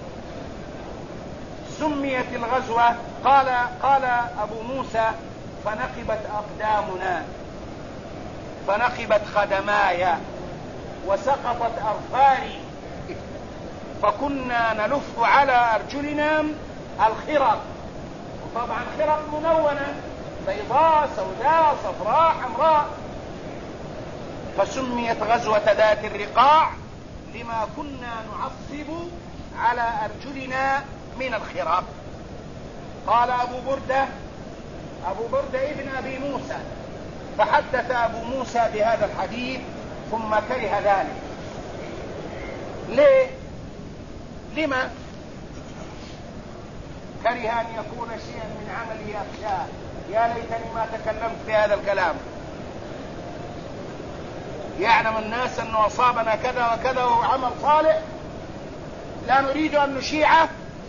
سميت الغزوة قال أبو موسى: فنقبت أقدامنا، فنقبت خدماي، وسقطت أظفاري، فكنا نلف على أرجلنا الخرق. وطبعا خرق منونة، بيضاء سوداء صفراء حمراء. فسميت غزوة ذات الرقاع لما كنا نعصب على أرجلنا من الخرق. قال أبو بردة ابن أبي موسى: فحدث أبو موسى بهذا الحديث ثم كره ذلك. ليه؟ لما كره أن يكون شيئا من عمله أخشاه؟ يا ليتني ما تكلمت بهذا الكلام. يعلم الناس أنه أصابنا كذا وكذا وهو عمل صالح، لا نريد أن نشيعه.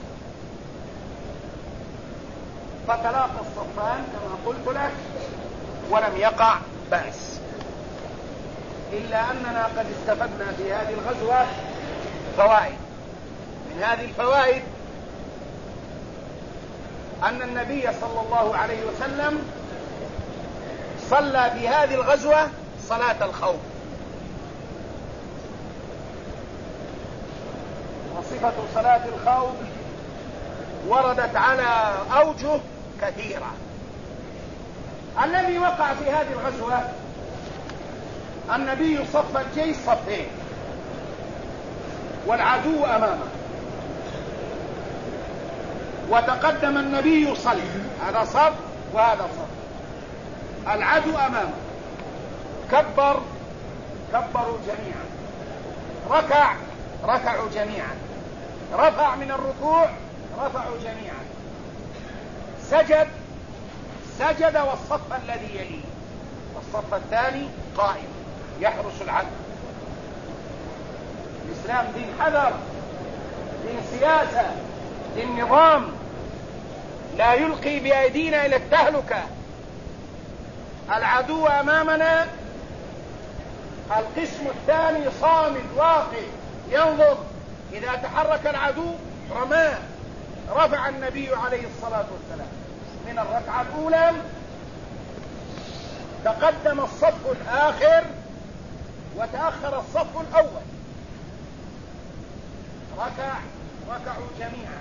فتلاقى الصفان كما قلت لك ولم يقع بأس، إلا أننا قد استفدنا في هذه الغزوة فوائد. من هذه الفوائد أن النبي صلى الله عليه وسلم صلى في هذه الغزوة صلاة الخوف. وصفة صلاة الخوف وردت على أوجه كثيرة. الذي وقع في هذه الغزوة: النبي صف الجيش صفين والعدو أمامه، وتقدم النبي يصلي، هذا صف وهذا صف، العدو أمامه، كبروا جميعا، ركعوا جميعا، رفع من الركوع رفعوا جميعا، سجد والصف الذي يليه، والصف الثاني قائم يحرس العدو. الإسلام دين حذر، دين سياسة، دين نظام، لا يلقي بأيدينا إلى التهلكة. العدو أمامنا، القسم الثاني صامد واقف ينظر، إذا تحرك العدو رماه. رفع النبي عليه الصلاة والسلام من الركعة الأولى، تقدم الصف الآخر وتأخر الصف الأول، ركعوا جميعا،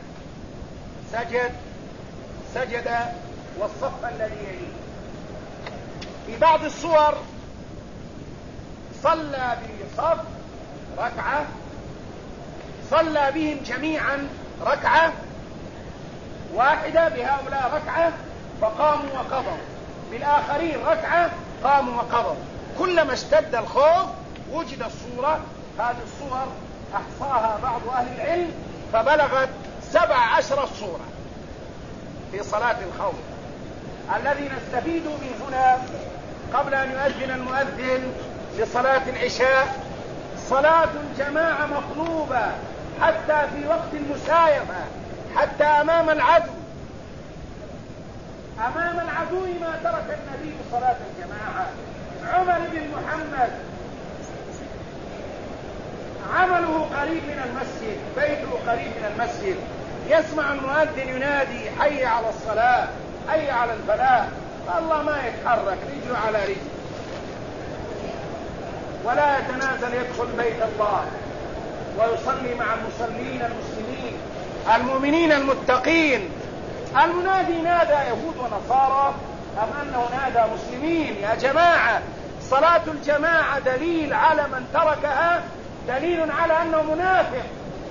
سجد والصف الذي يليه. في بعض الصور صلى بصف ركعة، صلى بهم جميعا ركعة واحدة، بهؤلاء ركعة فقاموا وقضوا، بالآخرين ركعة قاموا وقضوا. كلما اشتد الخوف وجد الصورة. هذه الصور أحصاها بعض أهل العلم فبلغت 17 صورة في صلاة الخوف. الذي نستفيد من هنا قبل أن يؤذن المؤذن لصلاة العشاء: صلاة الجماعة مطلوبة حتى في وقت المسايفة، حتى أمام العدو ما ترك النبي صلاة الجماعة. عمر بن محمد عمله قريب من المسجد، بيته قريب من المسجد، يسمع المؤذن ينادي: حي على الصلاة، حي على الفلاح، الله ما يتحرك رجله على رجل، ولا يتنازل يدخل بيت الله ويصلي مع المصلين المسلمين المؤمنين المتقين. المنادي نادى يهود ونصارى أم أنه نادى مسلمين؟ يا جماعة، صلاة الجماعة دليل على من تركها دليل على أنه منافق،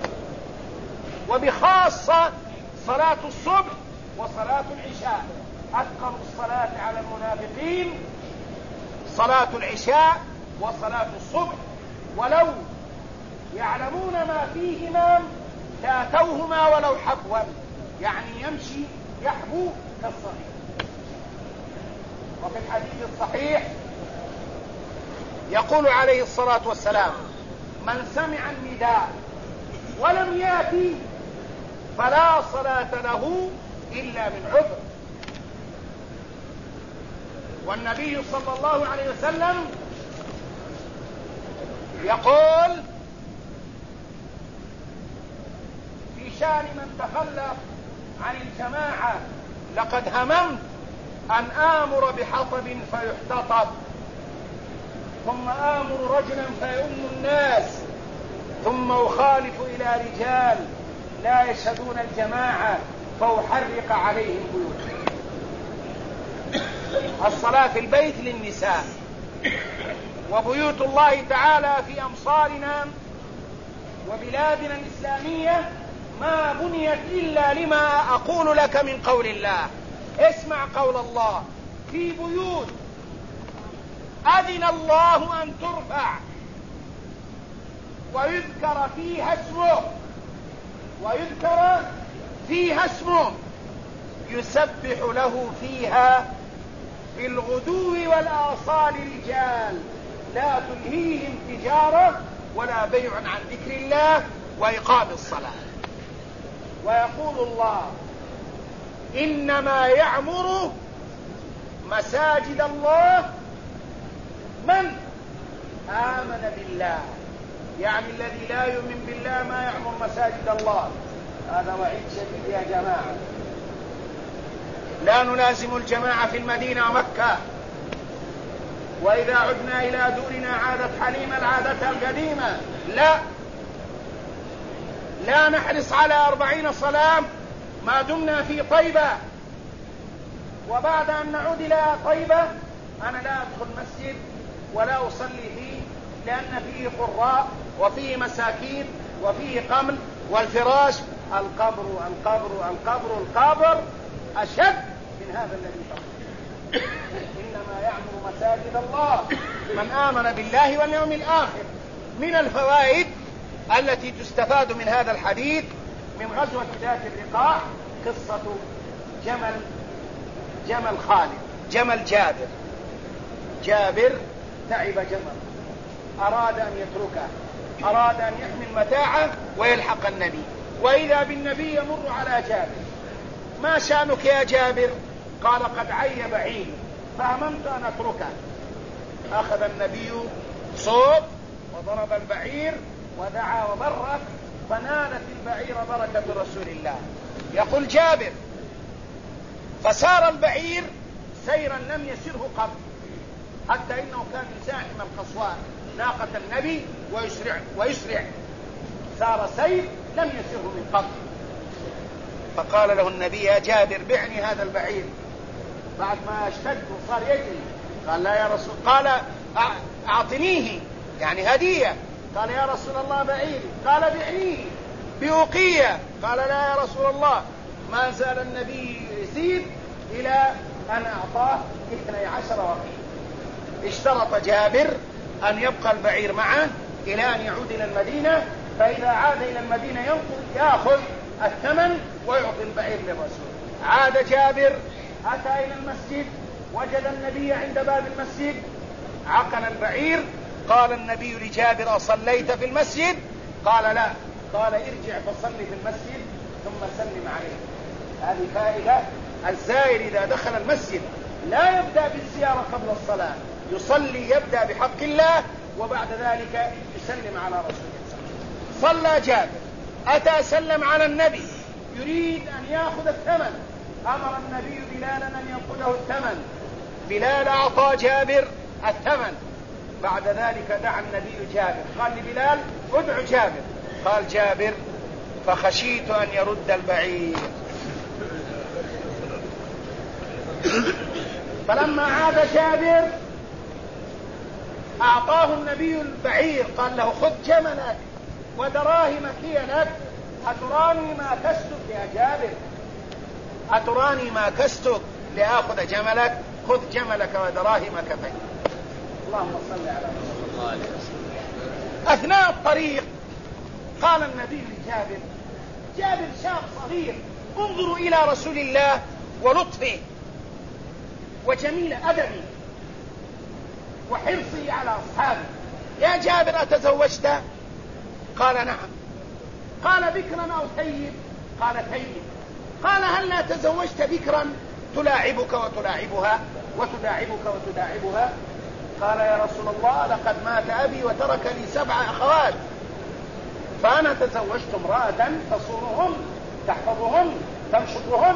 وبخاصة صلاة الصبح وصلاة العشاء. أثقل الصلاة على المنافقين صلاة العشاء وصلاة الصبح، ولو يعلمون ما فيهما لاتوهما ولو حبوا، يعني يمشي يحبو كالصغير. وفي الحديث الصحيح يقول عليه الصلاة والسلام: من سمع النداء ولم يأتي فلا صلاة له إلا من عذر. والنبي صلى الله عليه وسلم يقول في شأن من تخلف عن الجماعة: لقد هممت أن آمر بحطب فيحتطب، ثم آمر رجلا فيؤم الناس، ثم أخالف إلى رجال لا يشهدون الجماعة فأحرق عليهم بيوتهم. الصلاة في البيت للنساء، وبيوت الله تعالى في أمصارنا وبلادنا الإسلامية ما بنيت إلا لما أقول لك من قول الله. اسمع قول الله: في بيوت أذن الله أن ترفع ويذكر فيها اسمه يسبح له فيها بالغدو والآصال رجال لا تلهيهم تجارة ولا بيع عن ذكر الله وإقام الصلاة. ويقول الله: إنما يعمر مساجد الله من آمن بالله. يعني الذي لا يؤمن بالله ما يعمر مساجد الله. هذا وعيد شديد يا جماعة. لا نلازم الجماعة في المدينة ومكة، وإذا عدنا إلى دورنا عادت حليمة العادة القديمة. لا نحرص على 40 صلاة ما دمنا في طيبة، وبعد أن نعود إلى طيبة أنا لا أدخل مسجد ولا أصلي فيه، لأن فيه قراء وفيه مساكين وفيه قمل والفراش. القبر القبر القبر القبر أشد من هذا الذي تقول. إنما يعمر مساجد الله من آمن بالله واليوم الآخر. من الفوائد التي تستفاد من هذا الحديث من غزوة ذات الرقاع قصة جمل خالد، جمل جابر تعب جمل، أراد أن يتركه، أراد أن يحمل متاعه ويلحق النبي، وإذا بالنبي يمر على جابر: ما شأنك يا جابر؟ قال: قد عي بعيري فهممت أن أتركه. أخذ النبي صوت وضرب البعير ودعا وبرك، فنالت البعير بركة رسول الله. يقول جابر: فسار البعير سيرا لم يسره قبل، حتى إنه كان يزاحم القصواء ناقة النبي ويسرع سار سير لم يسره من قبل. فقال له النبي: يا جابر بعني هذا البعير. بعد ما اشتد وصار يجري قال: لا يا رسول، قال: أعطنيه يعني هدية. قال: يا رسول الله بعيري. قال: بعنيه بأوقية. قال: لا يا رسول الله. ما زال النبي يزيد إلى أن أعطاه 12 وقية. اشترط جابر أن يبقى البعير معه إلى أن يعود إلى المدينة، فإذا عاد إلى المدينة يأخذ الثمن ويعطي البعير للرسول. عاد جابر، أتى إلى المسجد، وجد النبي عند باب المسجد، عقل البعير. قال النبي لجابر: أصليت في المسجد؟ قال: لا. قال: ارجع فصلي في المسجد ثم سلم عليه. هذه فائدة: الزائر إذا دخل المسجد لا يبدأ بالزيارة قبل الصلاة، يصلي، يبدأ بحق الله، وبعد ذلك يسلم على رسول الله. صلى جابر، أتى سلم على النبي، يريد أن يأخذ الثمن. أمر النبي بلالا أن ينقذه الثمن، بلال أعطى جابر الثمن. بعد ذلك دعا النبي جابر، قال لبلال ادع جابر، قال جابر فخشيت أن يرد البعير. فلما عاد جابر أعطاه النبي البعير، قال له خذ جملك ودراهمك هي لك، أتراني ما كستك يا جابر، أتراني ما كستك لآخذ جملك، خذ جملك ودراهمك فيه. اللهم صل على محمد. أثناء الطريق قال النبي لجابر، جابر شاب صغير، انظروا إلى رسول الله ولطفه وجميل أدبه وحرصه على أصحابه. يا جابر أتزوجت؟ قال نعم. قال بكرا أو ثيب؟ قال ثيب. قال هل لا تزوجت بكرا تلاعبك وتلاعبها وتلاعبك وتلاعبها؟ قال يا رسول الله لقد مات أبي وترك لي 7 أخوات، فأنا تزوجت امرأة تصونهن تحفظهن تمشطهن.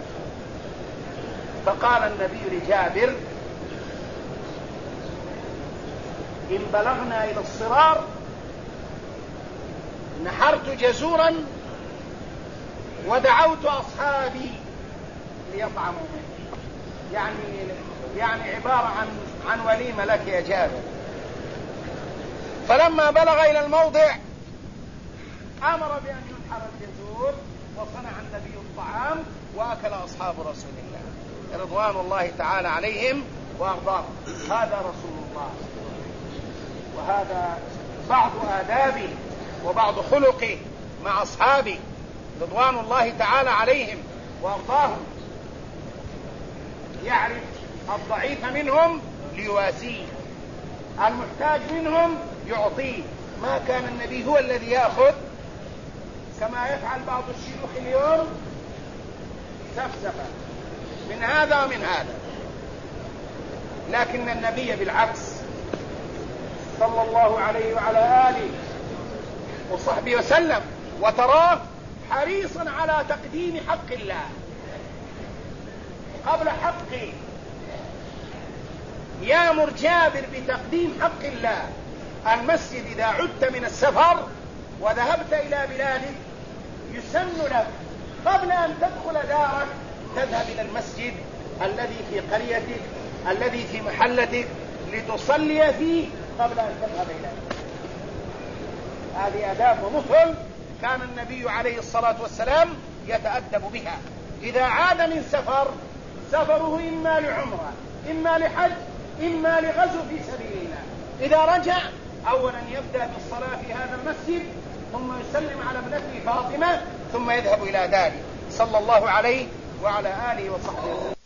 فقال النبي لجابر إن بلغنا إلى الصرار نحرت جزورا ودعوت أصحابي ليطعموا مني، يعني عبارة عن وليمة لك يا جابر. فلما بلغ إلى الموضع أمر بأن ينحر الجزور، وصنع النبي الطعام وأكل أصحاب رسول الله رضوان الله تعالى عليهم وأرضاهم. هذا رسول الله، وهذا بعض آدابه وبعض خلقه مع أصحابه رضوان الله تعالى عليهم وأرضاهم. يعرف الضعيف منهم ليواسيه، المحتاج منهم يعطيه. ما كان النبي هو الذي يأخذ كما يفعل بعض الشيوخ اليوم، سفسفة من هذا ومن هذا، لكن النبي بالعكس صلى الله عليه وعلى آله وصحبه وسلم، وتراه حريصا على تقديم حق الله قبل حقه. يأمر جابر بتقديم حق الله. المسجد إذا عدت من السفر وذهبت إلى بلادك يسن لك قبل أن تدخل دارك تذهب إلى المسجد الذي في قريتك الذي في محلتك لتصلي فيه قبل أن تذهب إليه. هذه آداب ومثل كان النبي عليه الصلاة والسلام يتأدب بها. إذا عاد من سفره إما لعمرة إما لحج إما لغزو في سبيل الله، إذا رجع أولا يبدأ بالصلاة في هذا المسجد، ثم يسلم على ابنته فاطمة، ثم يذهب إلى داره صلى الله عليه وعلى آله وصحبه وسلم.